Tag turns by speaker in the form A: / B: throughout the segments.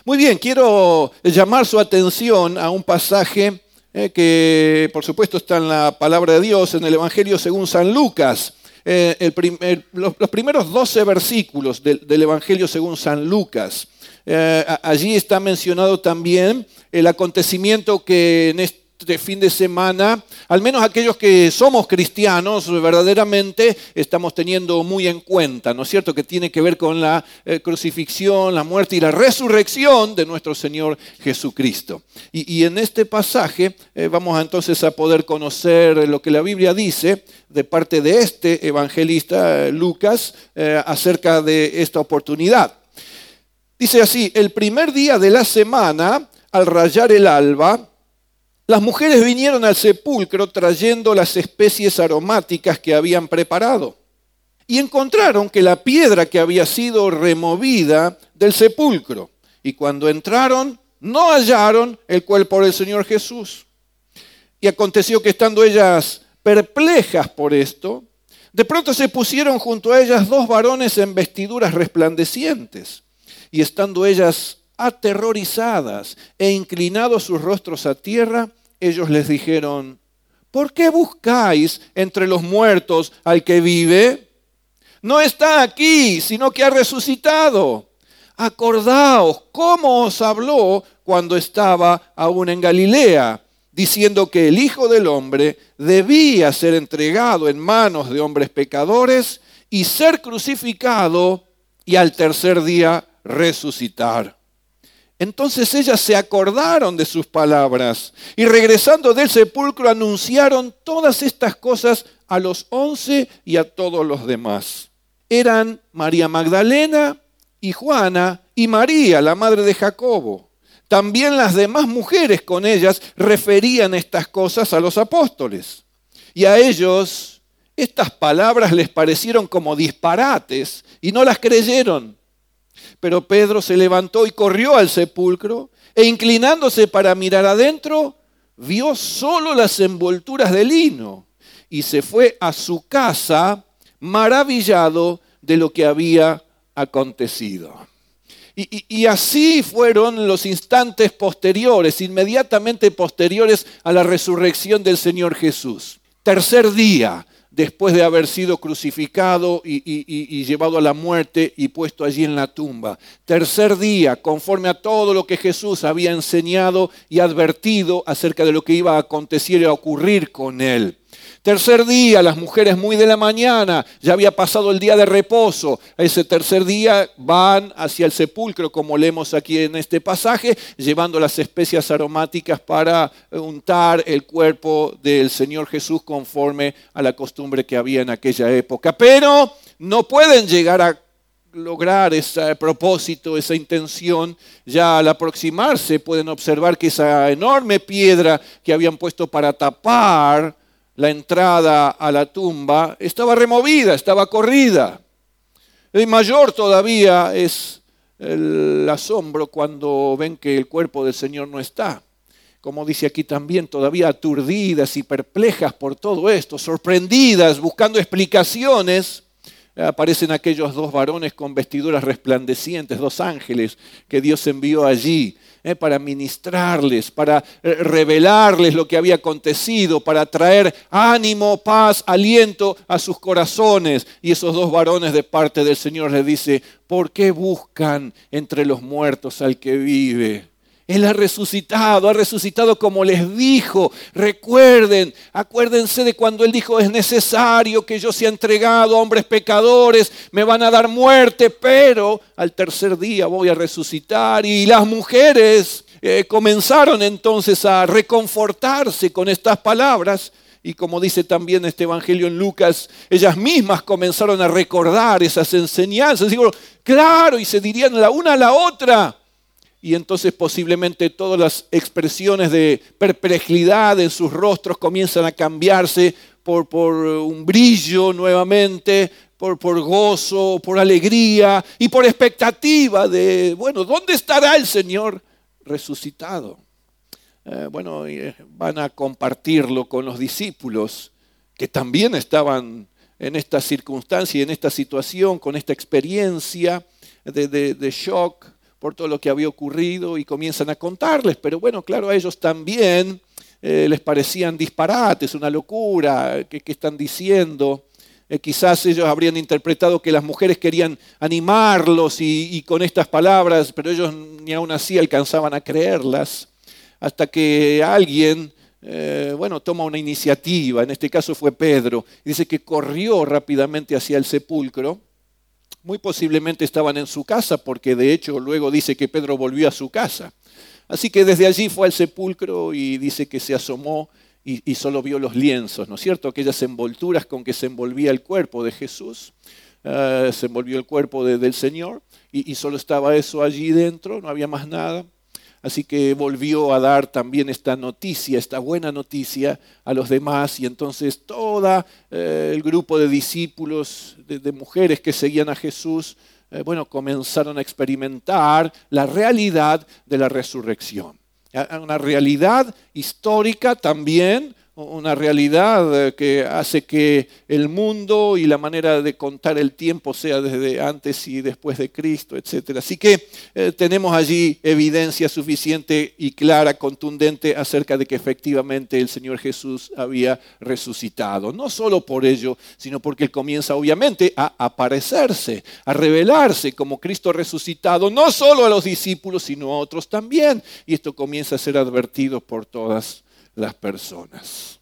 A: Muy bien, quiero llamar su atención a un pasaje que por supuesto está en la palabra de Dios, en el Evangelio según San Lucas. Los primeros 12 versículos del Evangelio según San Lucas. Allí está mencionado también el acontecimiento que en este fin de semana, al menos aquellos que somos cristianos, verdaderamente estamos teniendo muy en cuenta, ¿no es cierto?, que tiene que ver con la crucifixión, la muerte y la resurrección de nuestro Señor Jesucristo. Y en este pasaje vamos entonces a poder conocer lo que la Biblia dice de parte de este evangelista Lucas acerca de esta oportunidad. Dice así: el primer día de la semana, al rayar el alba, las mujeres vinieron al sepulcro trayendo las especies aromáticas que habían preparado. Y encontraron que la piedra que había sido removida del sepulcro. Y cuando entraron, no hallaron el cuerpo del Señor Jesús. Y aconteció que estando ellas perplejas por esto, de pronto se pusieron junto a ellas dos varones en vestiduras resplandecientes. Y estando ellas aterrorizadas e inclinados sus rostros a tierra, ellos les dijeron: ¿por qué buscáis entre los muertos al que vive? No está aquí, sino que ha resucitado. Acordaos cómo os habló cuando estaba aún en Galilea, diciendo que el Hijo del Hombre debía ser entregado en manos de hombres pecadores y ser crucificado y al tercer día resucitar. Entonces ellas se acordaron de sus palabras y regresando del sepulcro anunciaron todas estas cosas a los 11 y a todos los demás. Eran María Magdalena y Juana y María, la madre de Jacobo. También las demás mujeres con ellas referían estas cosas a los apóstoles. Y a ellos estas palabras les parecieron como disparates y no las creyeron. Pero Pedro se levantó y corrió al sepulcro e inclinándose para mirar adentro, vio solo las envolturas de lino y se fue a su casa maravillado de lo que había acontecido. Y así fueron los instantes posteriores, inmediatamente posteriores a la resurrección del Señor Jesús. Tercer día después de haber sido crucificado y llevado a la muerte y puesto allí en la tumba. Tercer día, conforme a todo lo que Jesús había enseñado y advertido acerca de lo que iba a acontecer y a ocurrir con él. Tercer día, las mujeres muy de la mañana, ya había pasado el día de reposo. Ese tercer día van hacia el sepulcro, como leemos aquí en este pasaje, llevando las especias aromáticas para untar el cuerpo del Señor Jesús conforme a la costumbre que había en aquella época. Pero no pueden llegar a lograr ese propósito, esa intención. Ya al aproximarse pueden observar que esa enorme piedra que habían puesto para tapar la entrada a la tumba estaba removida, estaba corrida. Y mayor todavía es el asombro cuando ven que el cuerpo del Señor no está. Como dice aquí también, todavía aturdidas y perplejas por todo esto, sorprendidas, buscando explicaciones, aparecen aquellos dos varones con vestiduras resplandecientes, dos ángeles que Dios envió allí para ministrarles, para revelarles lo que había acontecido, para traer ánimo, paz, aliento a sus corazones. Y esos dos varones de parte del Señor les dice: ¿por qué buscan entre los muertos al que vive? Él ha resucitado como les dijo. Recuerden, acuérdense de cuando Él dijo: es necesario que yo sea entregado a hombres pecadores, me van a dar muerte, pero al tercer día voy a resucitar. Y las mujeres comenzaron entonces a reconfortarse con estas palabras. Y como dice también este evangelio en Lucas, ellas mismas comenzaron a recordar esas enseñanzas. Digo, claro, y se dirían la una a la otra. Y entonces posiblemente todas las expresiones de perplejidad en sus rostros comienzan a cambiarse por un brillo nuevamente, por gozo, por alegría y por expectativa de, ¿dónde estará el Señor resucitado? Van a compartirlo con los discípulos que también estaban en esta circunstancia y en esta situación, con esta experiencia de shock, por todo lo que había ocurrido y comienzan a contarles. Pero bueno, claro, a ellos también les parecían disparates, una locura, ¿qué están diciendo? Quizás ellos habrían interpretado que las mujeres querían animarlos y con estas palabras, pero ellos ni aún así alcanzaban a creerlas, hasta que alguien, toma una iniciativa. En este caso fue Pedro. Dice que corrió rápidamente hacia el sepulcro. Muy posiblemente estaban en su casa, porque de hecho luego dice que Pedro volvió a su casa. Así que desde allí fue al sepulcro y dice que se asomó y solo vio los lienzos, ¿no es cierto? Aquellas envolturas con que se envolvía el cuerpo de Jesús, se envolvió el cuerpo del Señor y solo estaba eso allí dentro, no había más nada. Así que volvió a dar también esta noticia, esta buena noticia a los demás, y entonces todo el grupo de discípulos, de mujeres que seguían a Jesús, comenzaron a experimentar la realidad de la resurrección. Una realidad histórica también, una realidad que hace que el mundo y la manera de contar el tiempo sea desde antes y después de Cristo, etc. Así que tenemos allí evidencia suficiente y clara, contundente, acerca de que efectivamente el Señor Jesús había resucitado. No solo por ello, sino porque Él comienza obviamente a aparecerse, a revelarse como Cristo resucitado, no solo a los discípulos, sino a otros también. Y esto comienza a ser advertido por todas las personas.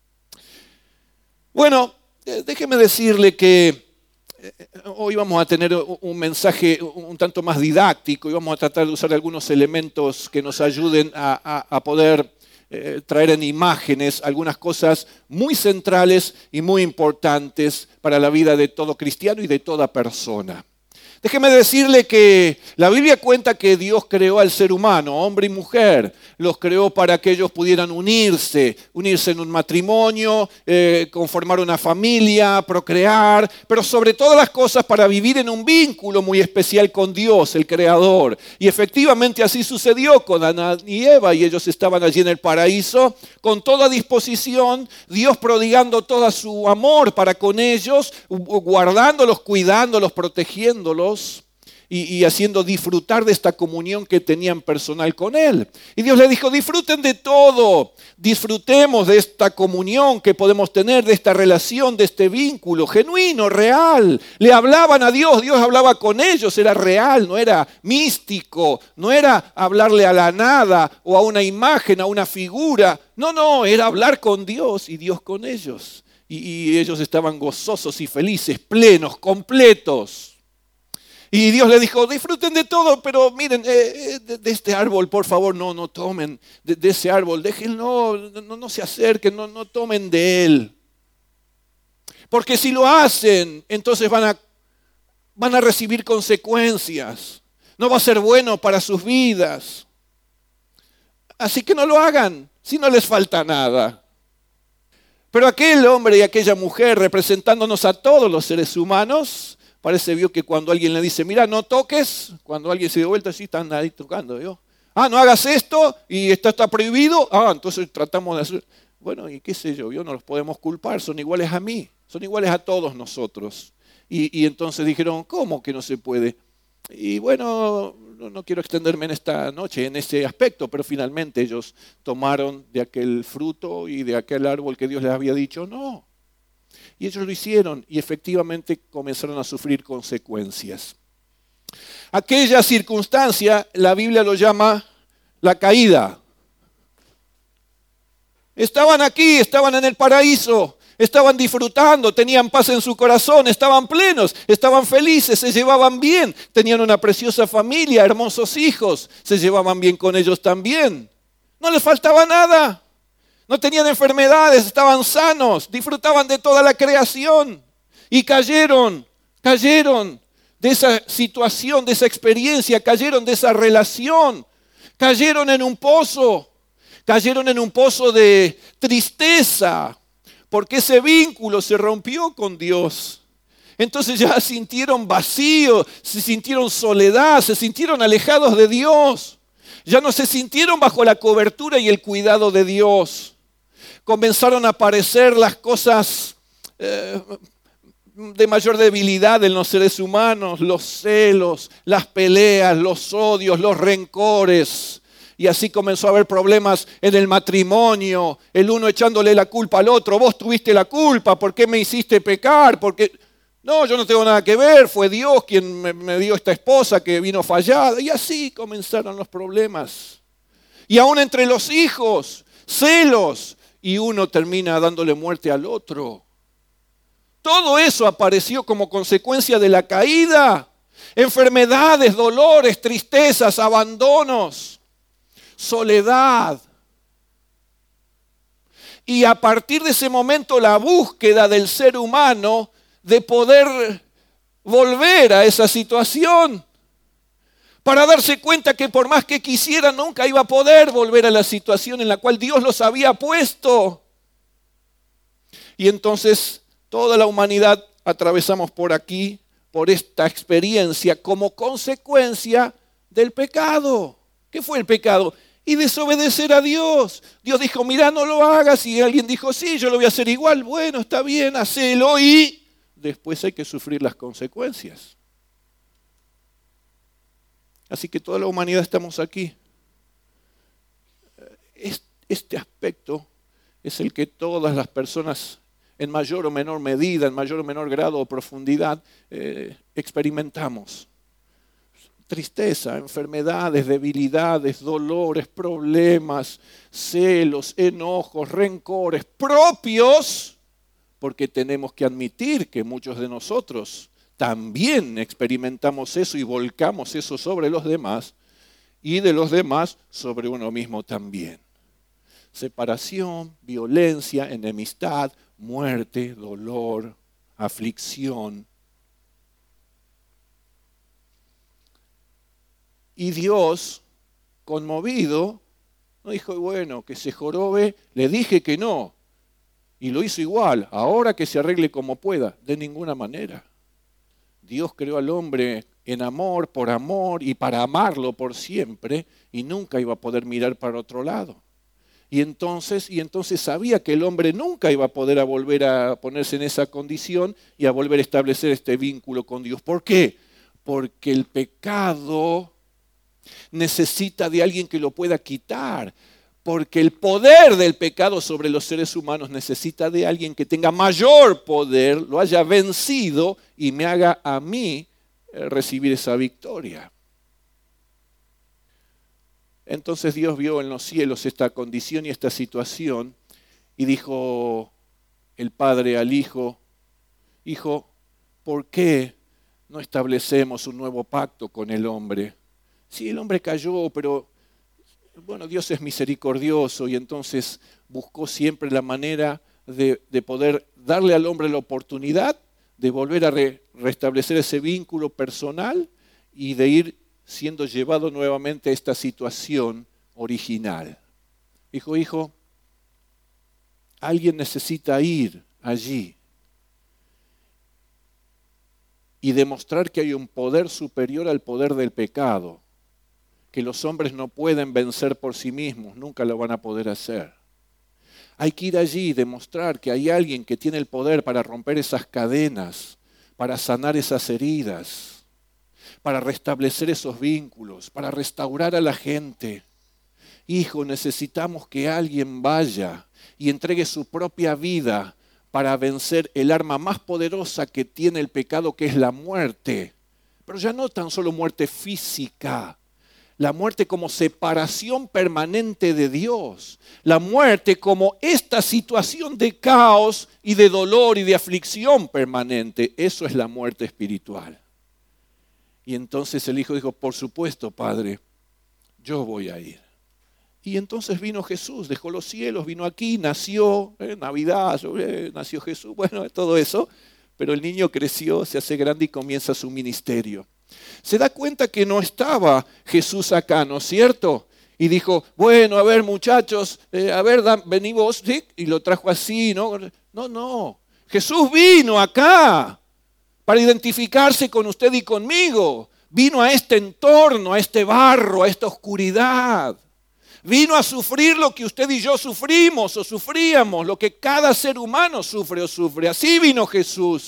A: Bueno, déjeme decirle que hoy vamos a tener un mensaje un tanto más didáctico y vamos a tratar de usar algunos elementos que nos ayuden a poder traer en imágenes algunas cosas muy centrales y muy importantes para la vida de todo cristiano y de toda persona. Déjeme decirle que la Biblia cuenta que Dios creó al ser humano, hombre y mujer. Los creó para que ellos pudieran unirse en un matrimonio, conformar una familia, procrear, pero sobre todas las cosas para vivir en un vínculo muy especial con Dios, el Creador. Y efectivamente así sucedió con Adán y Eva, y ellos estaban allí en el paraíso con toda disposición, Dios prodigando todo su amor para con ellos, guardándolos, cuidándolos, protegiéndolos. Y haciendo disfrutar de esta comunión que tenían personal con Él. Y Dios le dijo, disfruten de todo, disfrutemos de esta comunión que podemos tener, de esta relación, de este vínculo genuino, real. Le hablaban a Dios, Dios hablaba con ellos, era real, no era místico, no era hablarle a la nada o a una imagen, a una figura. No, era hablar con Dios y Dios con ellos. Y ellos estaban gozosos y felices, plenos, completos. Y Dios le dijo, disfruten de todo, pero miren, de este árbol, por favor, no tomen de ese árbol, déjenlo, no se acerquen, no tomen de él. Porque si lo hacen, entonces van a recibir consecuencias. No va a ser bueno para sus vidas. Así que no lo hagan, si no les falta nada. Pero aquel hombre y aquella mujer, representándonos a todos los seres humanos, vio que cuando alguien le dice, mira, no toques, cuando alguien se dio vuelta, sí, están ahí tocando. ¿Yo? No hagas esto y esto está prohibido. Entonces tratamos de hacer. Bueno, y qué sé yo, no los podemos culpar, son iguales a mí, son iguales a todos nosotros. Y entonces dijeron, ¿cómo que no se puede? Y bueno, no quiero extenderme en esta noche en ese aspecto, pero finalmente ellos tomaron de aquel fruto y de aquel árbol que Dios les había dicho, no. Y ellos lo hicieron y efectivamente comenzaron a sufrir consecuencias. Aquella circunstancia, la Biblia lo llama la caída. Estaban aquí, estaban en el paraíso, estaban disfrutando, tenían paz en su corazón, estaban plenos, estaban felices, se llevaban bien, tenían una preciosa familia, hermosos hijos, se llevaban bien con ellos también. No les faltaba nada. No tenían enfermedades, estaban sanos, disfrutaban de toda la creación y cayeron de esa situación, de esa experiencia, cayeron de esa relación, cayeron en un pozo de tristeza, porque ese vínculo se rompió con Dios. Entonces ya sintieron vacío, se sintieron soledad, se sintieron alejados de Dios, ya no se sintieron bajo la cobertura y el cuidado de Dios. Comenzaron a aparecer las cosas de mayor debilidad en los seres humanos, los celos, las peleas, los odios, los rencores. Y así comenzó a haber problemas en el matrimonio, el uno echándole la culpa al otro. Vos tuviste la culpa, ¿por qué me hiciste pecar? Porque no, yo no tengo nada que ver, fue Dios quien me dio esta esposa que vino fallada. Y así comenzaron los problemas. Y aún entre los hijos, celos, y uno termina dándole muerte al otro. Todo eso apareció como consecuencia de la caída. Enfermedades, dolores, tristezas, abandonos, soledad. Y a partir de ese momento la búsqueda del ser humano de poder volver a esa situación, para darse cuenta que por más que quisiera nunca iba a poder volver a la situación en la cual Dios los había puesto. Y entonces toda la humanidad atravesamos por aquí, por esta experiencia como consecuencia del pecado. ¿Qué fue el pecado? Y desobedecer a Dios. Dios dijo, mira, no lo hagas. Y alguien dijo, sí, yo lo voy a hacer igual. Bueno, está bien, hacelo. Y después hay que sufrir las consecuencias. Así que toda la humanidad estamos aquí. Este aspecto es el que todas las personas, en mayor o menor medida, en mayor o menor grado o profundidad, experimentamos. Tristeza, enfermedades, debilidades, dolores, problemas, celos, enojos, rencores propios, porque tenemos que admitir que muchos de nosotros también experimentamos eso y volcamos eso sobre los demás, y de los demás sobre uno mismo también. Separación, violencia, enemistad, muerte, dolor, aflicción. Y Dios, conmovido, no dijo, bueno, que se jorobe, le dije que no, y lo hizo igual, ahora que se arregle como pueda, de ninguna manera. Dios creó al hombre en amor, por amor y para amarlo por siempre, y nunca iba a poder mirar para otro lado. Y entonces sabía que el hombre nunca iba a poder volver a ponerse en esa condición y a volver a establecer este vínculo con Dios. ¿Por qué? Porque el pecado necesita de alguien que lo pueda quitar. Porque el poder del pecado sobre los seres humanos necesita de alguien que tenga mayor poder, lo haya vencido y me haga a mí recibir esa victoria. Entonces Dios vio en los cielos esta condición y esta situación y dijo el Padre al Hijo, Hijo, ¿por qué no establecemos un nuevo pacto con el hombre? Sí, el hombre cayó, pero bueno, Dios es misericordioso y entonces buscó siempre la manera de poder darle al hombre la oportunidad de volver a restablecer ese vínculo personal y de ir siendo llevado nuevamente a esta situación original. Dijo, hijo, alguien necesita ir allí y demostrar que hay un poder superior al poder del pecado, que los hombres no pueden vencer por sí mismos, nunca lo van a poder hacer. Hay que ir allí y demostrar que hay alguien que tiene el poder para romper esas cadenas, para sanar esas heridas, para restablecer esos vínculos, para restaurar a la gente. Hijo, necesitamos que alguien vaya y entregue su propia vida para vencer el arma más poderosa que tiene el pecado, que es la muerte. Pero ya no tan solo muerte física, la muerte como separación permanente de Dios, la muerte como esta situación de caos y de dolor y de aflicción permanente. Eso es la muerte espiritual. Y entonces el hijo dijo, por supuesto, Padre, yo voy a ir. Y entonces vino Jesús, dejó los cielos, vino aquí, nació, Navidad, nació Jesús, bueno, todo eso. Pero el niño creció, se hace grande y comienza su ministerio. Se da cuenta que no estaba Jesús acá, ¿no es cierto? Y dijo, bueno, a ver muchachos, vení vos, ¿sí? Y lo trajo así, ¿no? No, Jesús vino acá para identificarse con usted y conmigo. Vino a este entorno, a este barro, a esta oscuridad. Vino a sufrir lo que usted y yo sufrimos o sufríamos, lo que cada ser humano sufre o sufre. Así vino Jesús,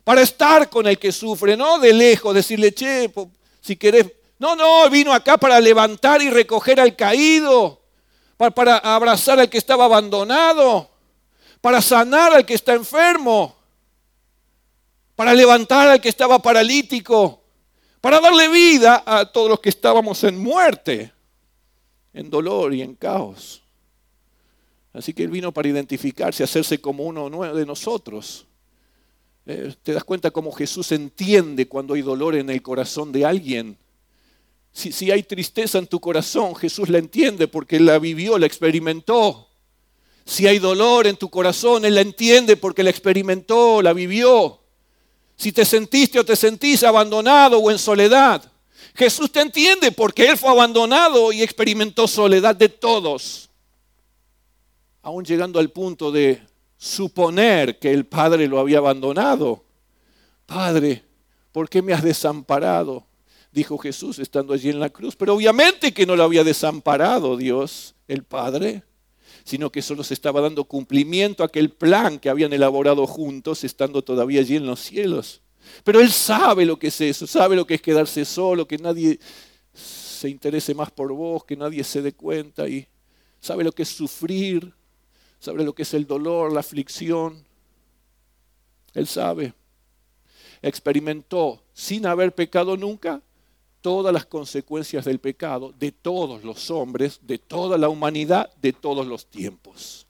A: para estar con el que sufre, no de lejos, decirle, che, si querés. No, vino acá para levantar y recoger al caído, para abrazar al que estaba abandonado, para sanar al que está enfermo, para levantar al que estaba paralítico, para darle vida a todos los que estábamos en muerte, en dolor y en caos. Así que Él vino para identificarse, hacerse como uno de nosotros. ¿Te das cuenta cómo Jesús entiende cuando hay dolor en el corazón de alguien? Si hay tristeza en tu corazón, Jesús la entiende porque Él la vivió, la experimentó. Si hay dolor en tu corazón, Él la entiende porque la experimentó, la vivió. Si te sentiste o te sentís abandonado o en soledad, Jesús te entiende porque Él fue abandonado y experimentó soledad de todos. Aún llegando al punto de suponer que el Padre lo había abandonado. Padre, ¿por qué me has desamparado? Dijo Jesús estando allí en la cruz. Pero obviamente que no lo había desamparado Dios, el Padre, sino que solo se estaba dando cumplimiento a aquel plan que habían elaborado juntos, estando todavía allí en los cielos. Pero Él sabe lo que es eso, sabe lo que es quedarse solo, que nadie se interese más por vos, que nadie se dé cuenta, y sabe lo que es sufrir, sabe lo que es el dolor, la aflicción. Él sabe. Experimentó, sin haber pecado nunca, todas las consecuencias del pecado de todos los hombres, de toda la humanidad, de todos los tiempos.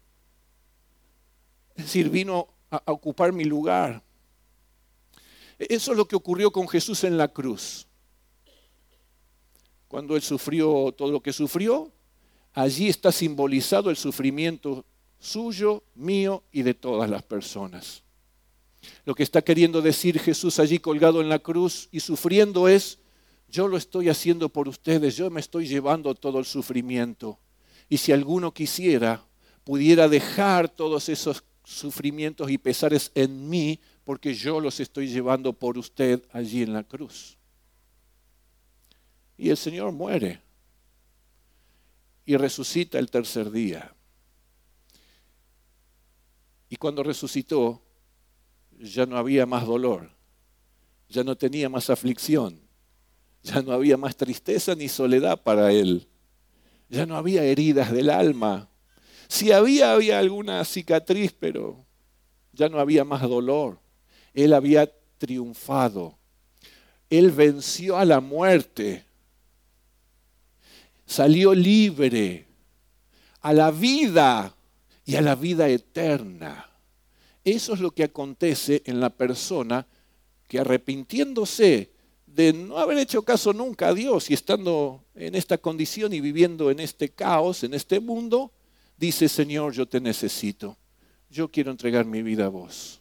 A: Es decir, vino a ocupar mi lugar. Eso es lo que ocurrió con Jesús en la cruz. Cuando Él sufrió todo lo que sufrió, allí está simbolizado el sufrimiento suyo, mío y de todas las personas. Lo que está queriendo decir Jesús allí colgado en la cruz y sufriendo es: yo lo estoy haciendo por ustedes, yo me estoy llevando todo el sufrimiento. Y si alguno quisiera, pudiera dejar todos esos sufrimientos y pesares en mí, porque yo los estoy llevando por usted allí en la cruz. Y el Señor muere y resucita el tercer día. Y cuando resucitó, ya no había más dolor, ya no tenía más aflicción. Ya no había más tristeza ni soledad para Él. Ya no había heridas del alma. Si había alguna cicatriz, pero ya no había más dolor. Él había triunfado. Él venció a la muerte. Salió libre a la vida y a la vida eterna. Eso es lo que acontece en la persona que, arrepintiéndose de no haber hecho caso nunca a Dios y estando en esta condición y viviendo en este caos, en este mundo, dice: Señor, yo te necesito. Yo quiero entregar mi vida a vos.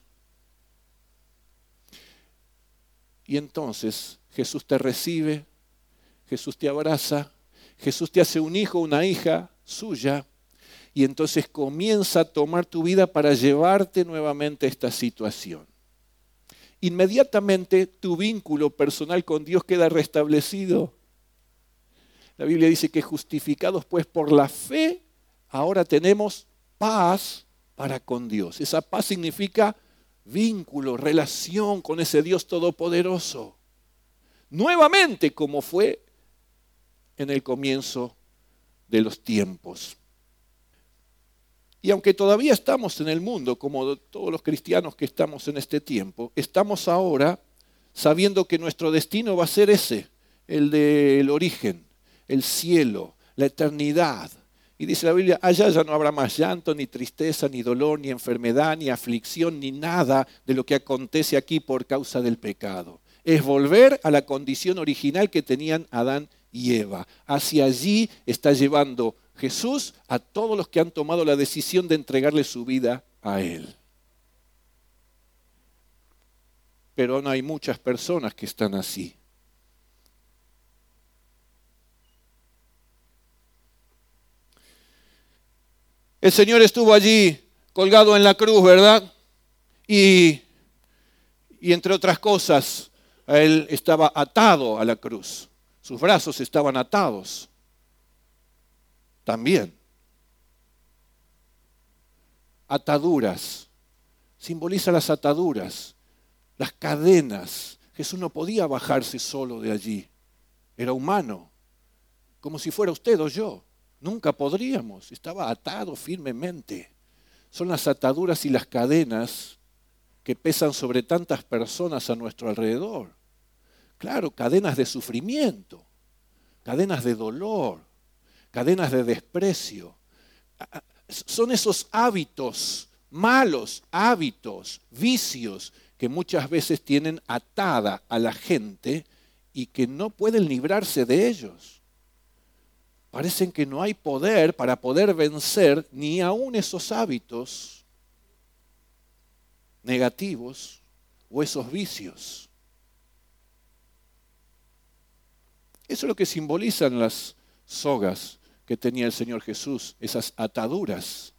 A: Y entonces Jesús te recibe, Jesús te abraza, Jesús te hace un hijo, una hija suya, y entonces comienza a tomar tu vida para llevarte nuevamente a esta situación. Inmediatamente tu vínculo personal con Dios queda restablecido. La Biblia dice que justificados pues por la fe, ahora tenemos paz para con Dios. Esa paz significa vínculo, relación con ese Dios todopoderoso. Nuevamente, como fue en el comienzo de los tiempos. Y aunque todavía estamos en el mundo, como todos los cristianos que estamos en este tiempo, estamos ahora sabiendo que nuestro destino va a ser ese, el del origen, el cielo, la eternidad. Y dice la Biblia: allá ya no habrá más llanto, ni tristeza, ni dolor, ni enfermedad, ni aflicción, ni nada de lo que acontece aquí por causa del pecado. Es volver a la condición original que tenían Adán y Eva. Hacia allí está llevando Jesús a todos los que han tomado la decisión de entregarle su vida a Él. Pero aún hay muchas personas que están así. El Señor estuvo allí colgado en la cruz, ¿verdad? Y entre otras cosas, Él estaba atado a la cruz. Sus brazos estaban atados. También. Ataduras. Simboliza las ataduras. las cadenas. Jesús no podía bajarse solo de allí. Era humano, como si fuera usted o yo. Nunca podríamos. Estaba atado firmemente. Son las ataduras y las cadenas que pesan sobre tantas personas a nuestro alrededor. Claro, cadenas de sufrimiento, cadenas de dolor, cadenas de desprecio. Son esos hábitos, malos hábitos, vicios que muchas veces tienen atada a la gente y que no pueden librarse de ellos. Parecen que no hay poder para poder vencer ni aún esos hábitos negativos o esos vicios. Eso es lo que simbolizan las sogas que tenía el Señor Jesús, esas ataduras.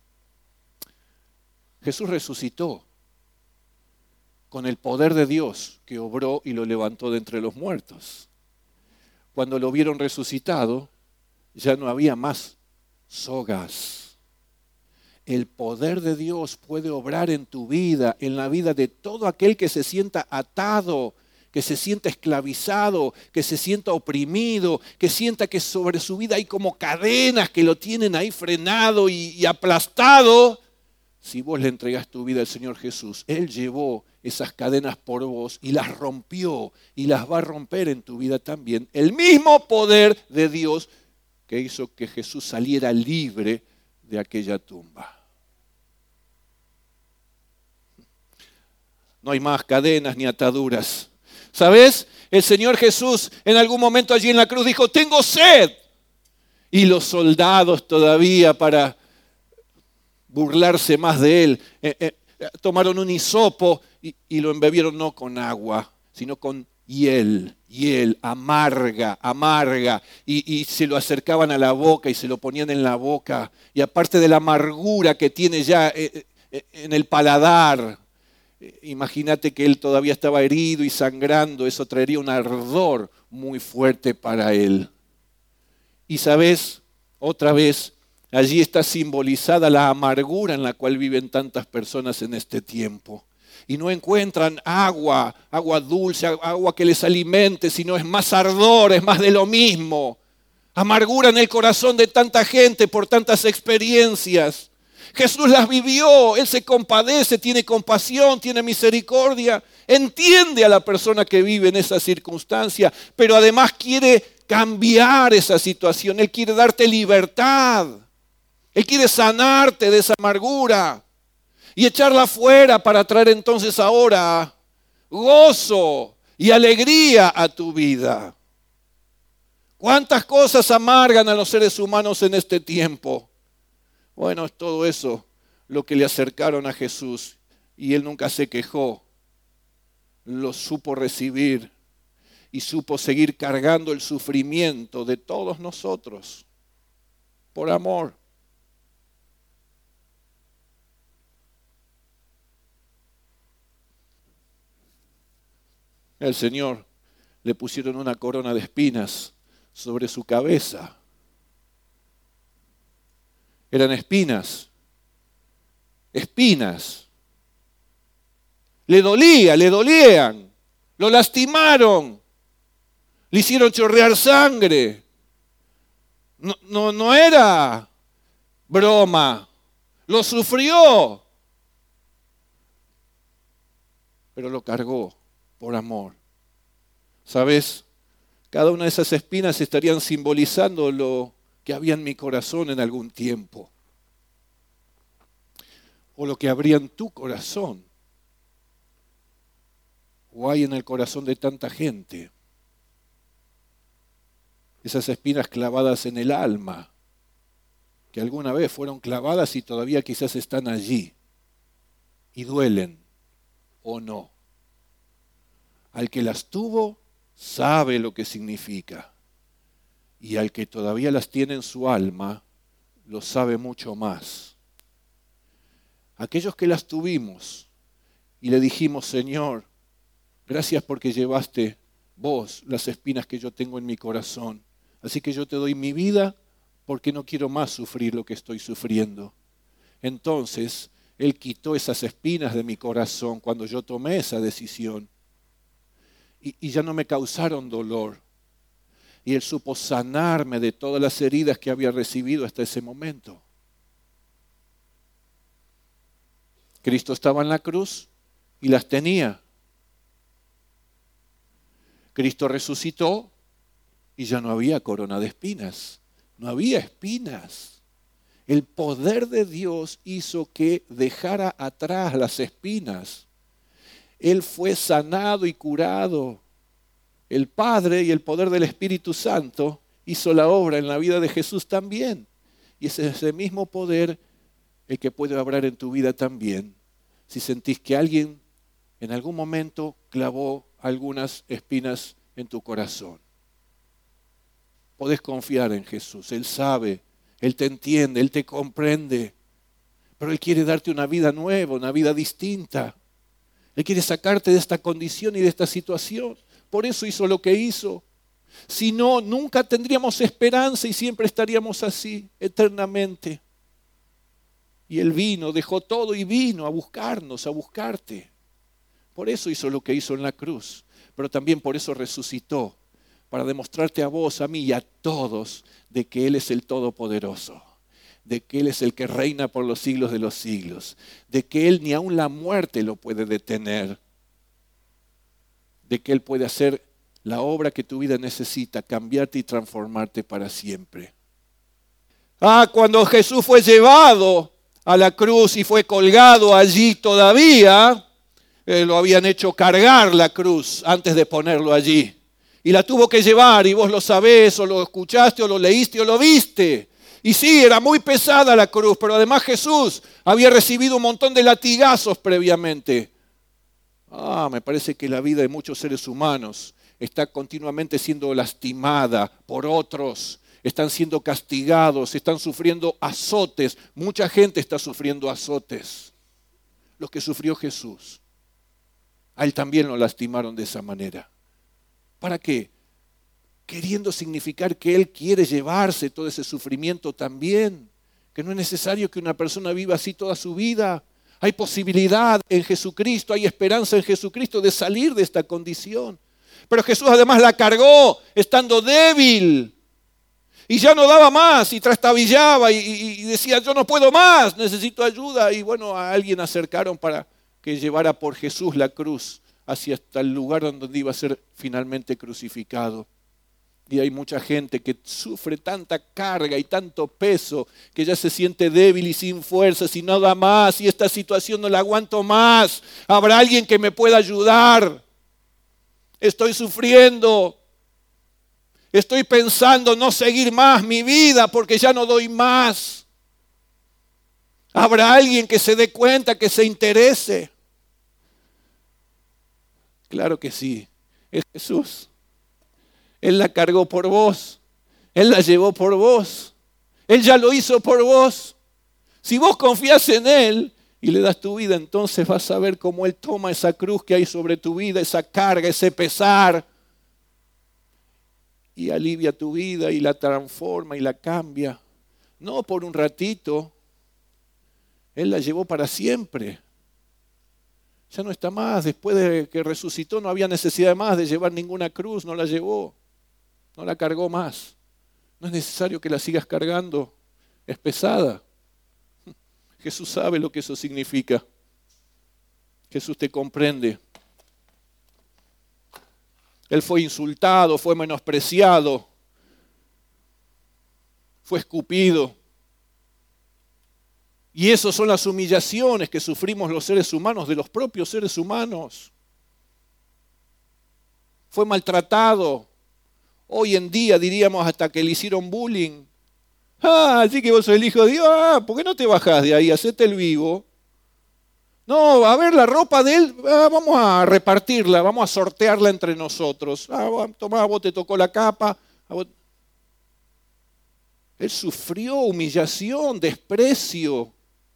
A: Jesús resucitó con el poder de Dios que obró y lo levantó de entre los muertos. Cuando lo vieron resucitado, ya no había más sogas. El poder de Dios puede obrar en tu vida, en la vida de todo aquel que se sienta atado, que se sienta esclavizado, que se sienta oprimido, que sienta que sobre su vida hay como cadenas que lo tienen ahí frenado y aplastado. Si vos le entregás tu vida al Señor Jesús, Él llevó esas cadenas por vos y las rompió y las va a romper en tu vida también. El mismo poder de Dios que hizo que Jesús saliera libre de aquella tumba. No hay más cadenas ni ataduras. ¿Sabes? El Señor Jesús en algún momento allí en la cruz dijo, tengo sed. Y los soldados todavía para burlarse más de él, tomaron un hisopo y lo embebieron no con agua, sino con hiel, amarga, y se lo acercaban a la boca y se lo ponían en la boca. Y aparte de la amargura que tiene ya en el paladar, imagínate que él todavía estaba herido y sangrando, eso traería un ardor muy fuerte para él. Y sabes, otra vez, allí está simbolizada la amargura en la cual viven tantas personas en este tiempo. Y no encuentran agua dulce, agua que les alimente, sino es más ardor, es más de lo mismo. Amargura en el corazón de tanta gente por tantas experiencias. Jesús las vivió, Él se compadece, tiene compasión, tiene misericordia, entiende a la persona que vive en esa circunstancia, pero además quiere cambiar esa situación, Él quiere darte libertad, Él quiere sanarte de esa amargura y echarla fuera para traer entonces ahora gozo y alegría a tu vida. ¿Cuántas cosas amargan a los seres humanos en este tiempo? Bueno, es todo eso lo que le acercaron a Jesús y Él nunca se quejó. Lo supo recibir y supo seguir cargando el sufrimiento de todos nosotros por amor. El Señor le pusieron una corona de espinas sobre su cabeza. Eran espinas. Le dolían, lo lastimaron, le hicieron chorrear sangre. No era broma, lo sufrió, pero lo cargó por amor. ¿Sabes? Cada una de esas espinas estarían simbolizando lo que había en mi corazón en algún tiempo, o lo que habría en tu corazón, o hay en el corazón de tanta gente. Esas espinas clavadas en el alma, que alguna vez fueron clavadas y todavía quizás están allí, y duelen, o no. Al que las tuvo, sabe lo que significa. Y al que todavía las tiene en su alma, lo sabe mucho más. Aquellos que las tuvimos y le dijimos, Señor, gracias porque llevaste vos las espinas que yo tengo en mi corazón. Así que yo te doy mi vida porque no quiero más sufrir lo que estoy sufriendo. Entonces, Él quitó esas espinas de mi corazón cuando yo tomé esa decisión y ya no me causaron dolor. Y Él supo sanarme de todas las heridas que había recibido hasta ese momento. Cristo estaba en la cruz y las tenía. Cristo resucitó y ya no había corona de espinas. No había espinas. El poder de Dios hizo que dejara atrás las espinas. Él fue sanado y curado. El Padre y el poder del Espíritu Santo hizo la obra en la vida de Jesús también. Y ese es ese mismo poder el que puede obrar en tu vida también. Si sentís que alguien en algún momento clavó algunas espinas en tu corazón. Podés confiar en Jesús. Él sabe, Él te entiende, Él te comprende. Pero Él quiere darte una vida nueva, una vida distinta. Él quiere sacarte de esta condición y de esta situación. Por eso hizo lo que hizo. Si no, nunca tendríamos esperanza y siempre estaríamos así, eternamente. Y Él vino, dejó todo y vino a buscarnos, a buscarte. Por eso hizo lo que hizo en la cruz. Pero también por eso resucitó. Para demostrarte a vos, a mí y a todos de que Él es el Todopoderoso. De que Él es el que reina por los siglos de los siglos. De que Él ni aun la muerte lo puede detener. De que Él puede hacer la obra que tu vida necesita, cambiarte y transformarte para siempre. Cuando Jesús fue llevado a la cruz y fue colgado allí todavía, lo habían hecho cargar la cruz antes de ponerlo allí. Y la tuvo que llevar, y vos lo sabés, o lo escuchaste, o lo leíste, o lo viste. Y sí, era muy pesada la cruz, pero además Jesús había recibido un montón de latigazos previamente. Me parece que la vida de muchos seres humanos está continuamente siendo lastimada por otros. Están siendo castigados, están sufriendo azotes. Mucha gente está sufriendo azotes. Los que sufrió Jesús. A Él también lo lastimaron de esa manera. ¿Para qué? Queriendo significar que Él quiere llevarse todo ese sufrimiento también. Que no es necesario que una persona viva así toda su vida. Hay posibilidad en Jesucristo, hay esperanza en Jesucristo de salir de esta condición. Pero Jesús además la cargó estando débil. Y ya no daba más y trastabillaba y decía, yo no puedo más, necesito ayuda. Y bueno, a alguien acercaron para que llevara por Jesús la cruz hacia hasta el lugar donde iba a ser finalmente crucificado. Y hay mucha gente que sufre tanta carga y tanto peso que ya se siente débil y sin fuerzas y no da más y esta situación no la aguanto más. ¿Habrá alguien que me pueda ayudar? Estoy sufriendo. Estoy pensando no seguir más mi vida porque ya no doy más. ¿Habrá alguien que se dé cuenta, que se interese? Claro que sí, es Jesús. Él la cargó por vos. Él la llevó por vos. Él ya lo hizo por vos. Si vos confías en Él y le das tu vida, entonces vas a ver cómo Él toma esa cruz que hay sobre tu vida, esa carga, ese pesar, y alivia tu vida y la transforma y la cambia. No por un ratito. Él la llevó para siempre. Ya no está más. Después de que resucitó no había necesidad más de llevar ninguna cruz. No la llevó. No la cargó más. No es necesario que la sigas cargando. Es pesada. Jesús sabe lo que eso significa. Jesús te comprende. Él fue insultado, fue menospreciado, fue escupido. Y esas son las humillaciones que sufrimos los seres humanos, de los propios seres humanos. Fue maltratado. Hoy en día diríamos hasta que le hicieron bullying. Así que vos sos el hijo de Dios. ¿Por qué no te bajás de ahí? Hacete el vivo. No, a ver, la ropa de él, vamos a repartirla, vamos a sortearla entre nosotros. Tomá, vos te tocó la capa. Él sufrió humillación, desprecio.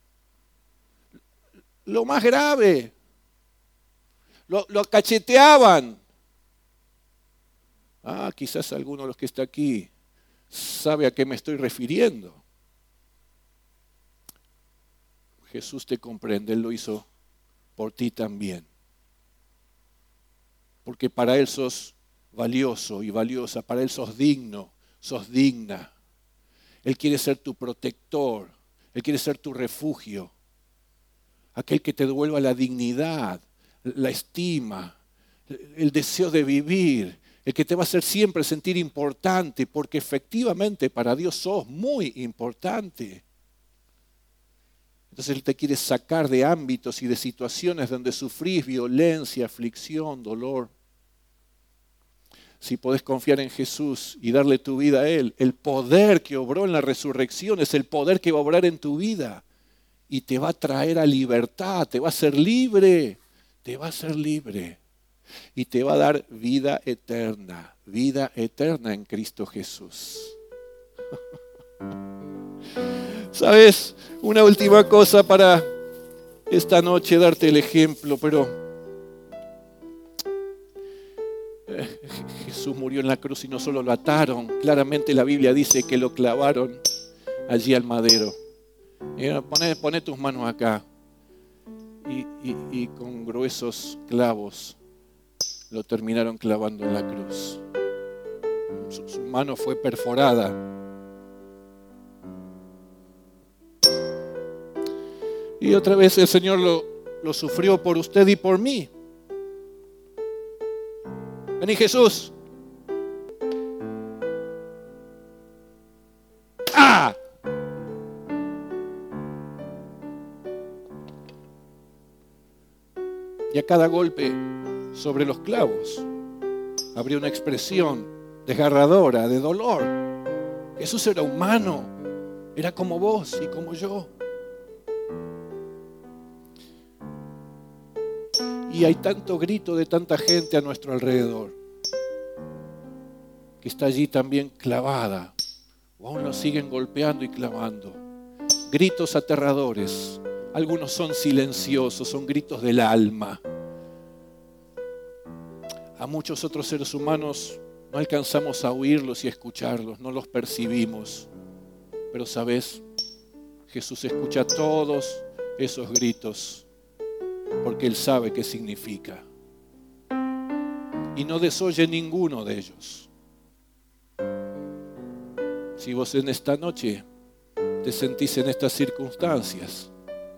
A: Lo más grave. Lo cacheteaban. Quizás alguno de los que está aquí sabe a qué me estoy refiriendo. Jesús te comprende, Él lo hizo por ti también. porque para Él sos valioso y valiosa, para Él sos digno, sos digna. Él quiere ser tu protector, Él quiere ser tu refugio, aquel que te devuelva la dignidad, la estima, el deseo de vivir, el que te va a hacer siempre sentir importante, porque efectivamente para Dios sos muy importante. Entonces Él te quiere sacar de ámbitos y de situaciones donde sufrís violencia, aflicción, dolor. Si podés confiar en Jesús y darle tu vida a Él, el poder que obró en la resurrección es el poder que va a obrar en tu vida y te va a traer a libertad, te va a hacer libre, y te va a dar vida eterna en Cristo Jesús. ¿Sabes? Una última cosa para esta noche, darte el ejemplo, pero Jesús murió en la cruz y no solo lo ataron, claramente la Biblia dice que lo clavaron allí al madero. Poné tus manos acá y con gruesos clavos lo terminaron clavando en la cruz. Su mano fue perforada. Y otra vez el Señor lo sufrió por usted y por mí. Vení, Jesús. ¡Ah! Y a cada golpe sobre los clavos habría una expresión desgarradora de dolor. Jesús era humano, era como vos y como yo. Y hay tanto grito de tanta gente a nuestro alrededor que está allí también clavada, o aún lo siguen golpeando y clavando. Gritos aterradores, algunos son silenciosos, son gritos del alma. A muchos otros seres humanos no alcanzamos a oírlos y a escucharlos, no los percibimos. Pero ¿sabes? Jesús escucha todos esos gritos porque Él sabe qué significa. Y no desoye ninguno de ellos. Si vos en esta noche te sentís en estas circunstancias,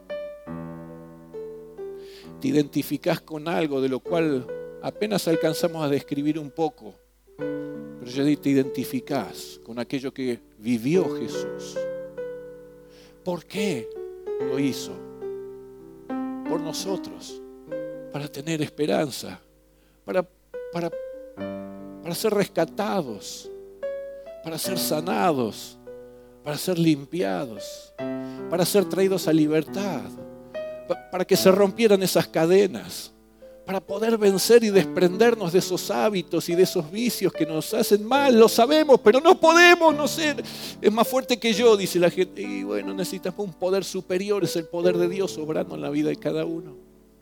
A: te identificás con algo de lo cual apenas alcanzamos a describir un poco, pero ya te identificás con aquello que vivió Jesús. ¿Por qué lo hizo? Por nosotros, para tener esperanza, para ser rescatados, para ser sanados, para ser limpiados, para ser traídos a libertad, para que se rompieran esas cadenas, para poder vencer y desprendernos de esos hábitos y de esos vicios que nos hacen mal. Lo sabemos, pero no podemos, no sé, es más fuerte que yo, dice la gente. Y bueno, necesitamos un poder superior, es el poder de Dios obrando en la vida de cada uno.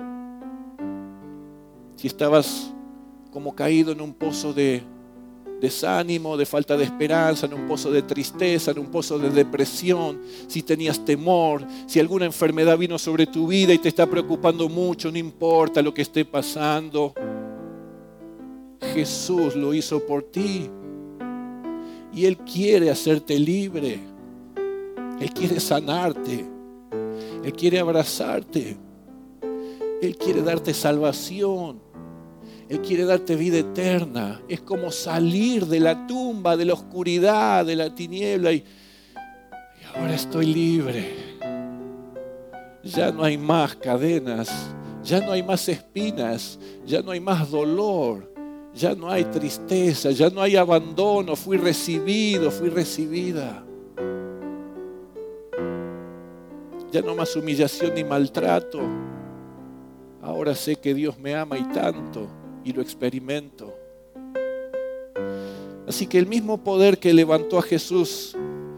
A: Si estabas como caído en un pozo de desánimo, de falta de esperanza, en un pozo de tristeza, en un pozo de depresión, si tenías temor, si alguna enfermedad vino sobre tu vida y te está preocupando mucho, no importa lo que esté pasando, Jesús lo hizo por ti y Él quiere hacerte libre, Él quiere sanarte, Él quiere abrazarte, Él quiere darte salvación. Él quiere darte vida eterna. Es como salir de la tumba, de la oscuridad, de la tiniebla y ahora estoy libre. Ya no hay más cadenas, ya no hay más espinas, ya no hay más dolor, ya no hay tristeza, ya no hay abandono. Fui recibido, fui recibida. Ya no más humillación ni maltrato. Ahora sé que Dios me ama y tanto. Y lo experimento. Así que el mismo poder que levantó a Jesús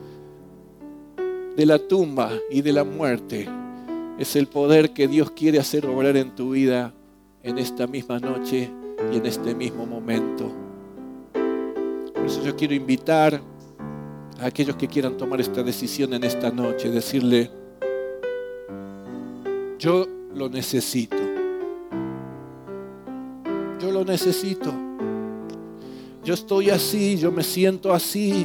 A: de la tumba y de la muerte es el poder que Dios quiere hacer obrar en tu vida en esta misma noche y en este mismo momento. Por eso yo quiero invitar a aquellos que quieran tomar esta decisión en esta noche, decirle: yo lo necesito. Yo lo necesito. Yo estoy así, yo me siento así.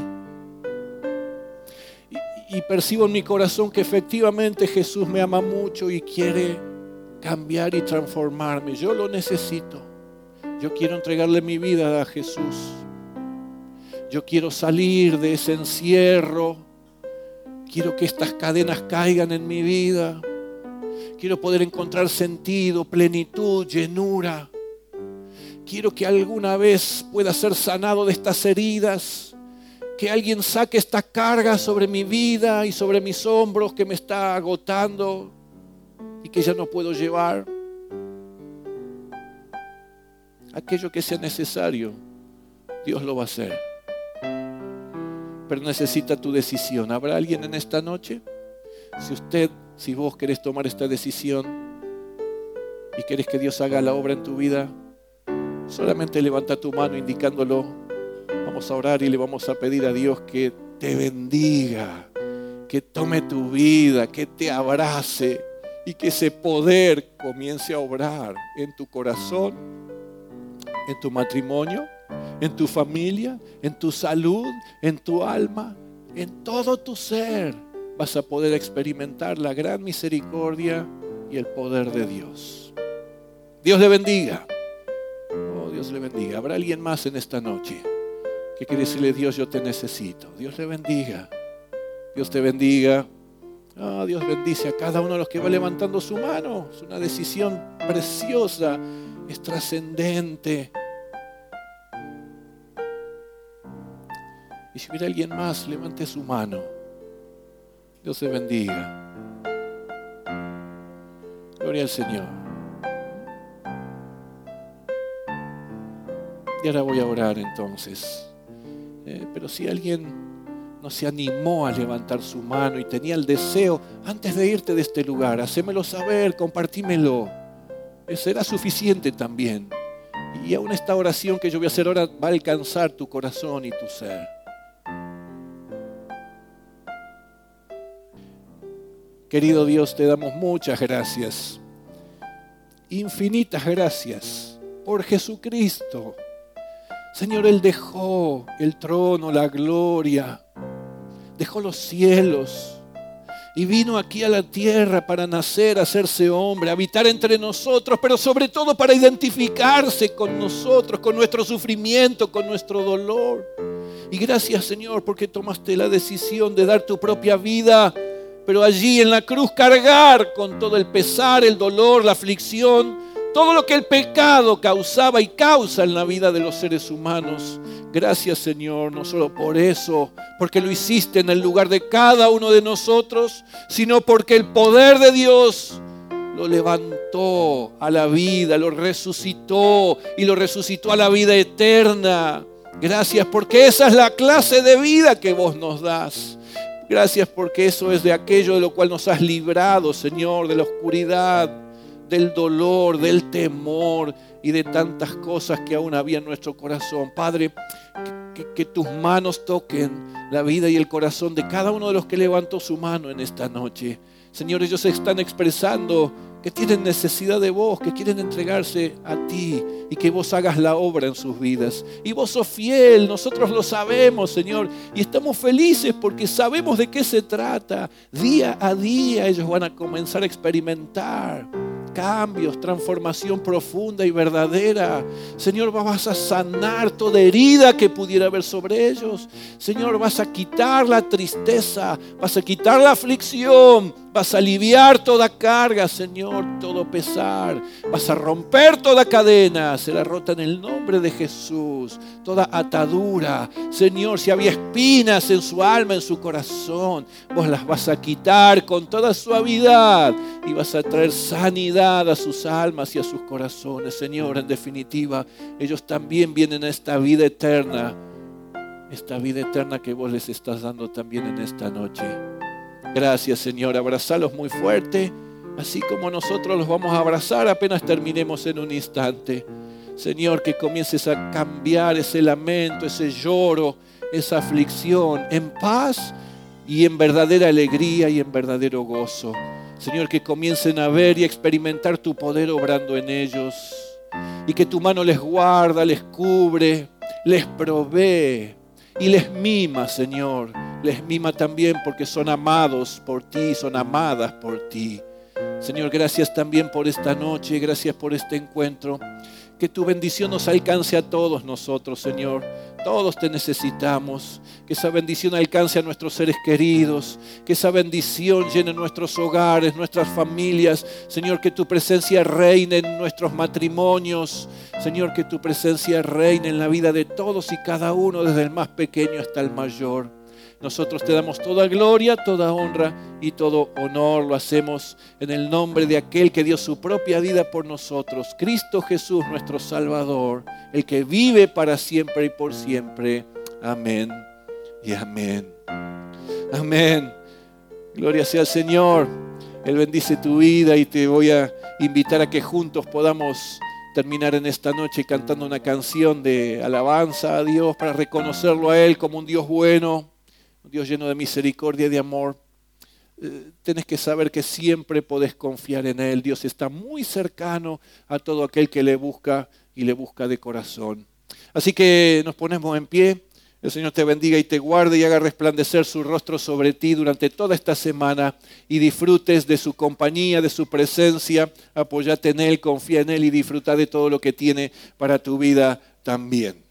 A: Y percibo en mi corazón que efectivamente Jesús me ama mucho y quiere cambiar y transformarme. Yo lo necesito. Yo quiero entregarle mi vida a Jesús. Yo quiero salir de ese encierro. Quiero que estas cadenas caigan en mi vida. Quiero poder encontrar sentido, plenitud, llenura. Quiero que alguna vez pueda ser sanado de estas heridas. Que alguien saque esta carga sobre mi vida y sobre mis hombros que me está agotando y que ya no puedo llevar. Aquello que sea necesario, Dios lo va a hacer. Pero necesita tu decisión. ¿Habrá alguien en esta noche? Si vos querés tomar esta decisión y querés que Dios haga la obra en tu vida, solamente levanta tu mano indicándolo. Vamos a orar y le vamos a pedir a Dios que te bendiga, que tome tu vida, que te abrace y que ese poder comience a obrar en tu corazón, en tu matrimonio, en tu familia, en tu salud, en tu alma, en todo tu ser. Vas a poder experimentar la gran misericordia y el poder de Dios. Dios le bendiga. Oh, Dios le bendiga. ¿Habrá alguien más en esta noche que quiere decirle: Dios, yo te necesito? Dios le bendiga. Dios te bendiga. Oh, Dios bendice a cada uno de los que va levantando su mano. Es una decisión preciosa, es trascendente. Y si hubiera alguien más, levante su mano. Dios te bendiga. Gloria al Señor. Y ahora voy a orar entonces. Pero si alguien no se animó a levantar su mano y tenía el deseo, antes de irte de este lugar, hacémelo saber, compartímelo. Será suficiente también. Y aún esta oración que yo voy a hacer ahora va a alcanzar tu corazón y tu ser. Querido Dios, te damos muchas gracias, infinitas gracias por Jesucristo. Señor, Él dejó el trono, la gloria, dejó los cielos y vino aquí a la tierra para nacer, hacerse hombre, habitar entre nosotros, pero sobre todo para identificarse con nosotros, con nuestro sufrimiento, con nuestro dolor. Y gracias, Señor, porque tomaste la decisión de dar tu propia vida, pero allí en la cruz cargar con todo el pesar, el dolor, la aflicción, todo lo que el pecado causaba y causa en la vida de los seres humanos. Gracias, Señor, no solo por eso, porque lo hiciste en el lugar de cada uno de nosotros, sino porque el poder de Dios lo levantó a la vida, lo resucitó y lo resucitó a la vida eterna. Gracias porque esa es la clase de vida que vos nos das. Gracias porque eso es de aquello de lo cual nos has librado, Señor, de la oscuridad, del dolor, del temor y de tantas cosas que aún había en nuestro corazón. Padre, que tus manos toquen la vida y el corazón de cada uno de los que levantó su mano en esta noche. Señor, ellos están expresando que tienen necesidad de vos, que quieren entregarse a ti y que vos hagas la obra en sus vidas. Y vos sos fiel, nosotros lo sabemos, Señor, y estamos felices porque sabemos de qué se trata. Día a día ellos van a comenzar a experimentar cambios, transformación profunda y verdadera. Señor, vas a sanar toda herida que pudiera haber sobre ellos. Señor, vas a quitar la tristeza, vas a quitar la aflicción, vas a aliviar toda carga, Señor, todo pesar. Vas a romper toda cadena, será rota en el nombre de Jesús. Toda atadura, Señor, si había espinas en su alma, en su corazón, vos las vas a quitar con toda suavidad y vas a traer sanidad a sus almas y a sus corazones. Señor, en definitiva, ellos también vienen a esta vida eterna que vos les estás dando también en esta noche. Gracias, Señor. Abrazalos muy fuerte, así como nosotros los vamos a abrazar apenas terminemos en un instante. Señor, que comiences a cambiar ese lamento, ese lloro, esa aflicción en paz y en verdadera alegría y en verdadero gozo. Señor, que comiencen a ver y experimentar tu poder obrando en ellos. y que tu mano les guarda, les cubre, les provee y les mima, Señor. Les mima también porque son amados por ti, son amadas por ti. Señor, gracias también por esta noche, gracias por este encuentro. Que tu bendición nos alcance a todos nosotros, Señor. Todos te necesitamos. Que esa bendición alcance a nuestros seres queridos. Que esa bendición llene nuestros hogares, nuestras familias. Señor, que tu presencia reine en nuestros matrimonios. Señor, que tu presencia reine en la vida de todos y cada uno, desde el más pequeño hasta el mayor. Nosotros te damos toda gloria, toda honra y todo honor. Lo hacemos en el nombre de aquel que dio su propia vida por nosotros, Cristo Jesús, nuestro Salvador, el que vive para siempre y por siempre. Amén y amén. Amén. Gloria sea al Señor. Él bendice tu vida y te voy a invitar a que juntos podamos terminar en esta noche cantando una canción de alabanza a Dios para reconocerlo a Él como un Dios bueno. Un Dios lleno de misericordia y de amor. Tenés que saber que siempre podés confiar en Él. Dios está muy cercano a todo aquel que le busca y le busca de corazón. Así que nos ponemos en pie. El Señor te bendiga y te guarde y haga resplandecer su rostro sobre ti durante toda esta semana y disfrutes de su compañía, de su presencia. Apóyate en Él, confía en Él y disfruta de todo lo que tiene para tu vida también.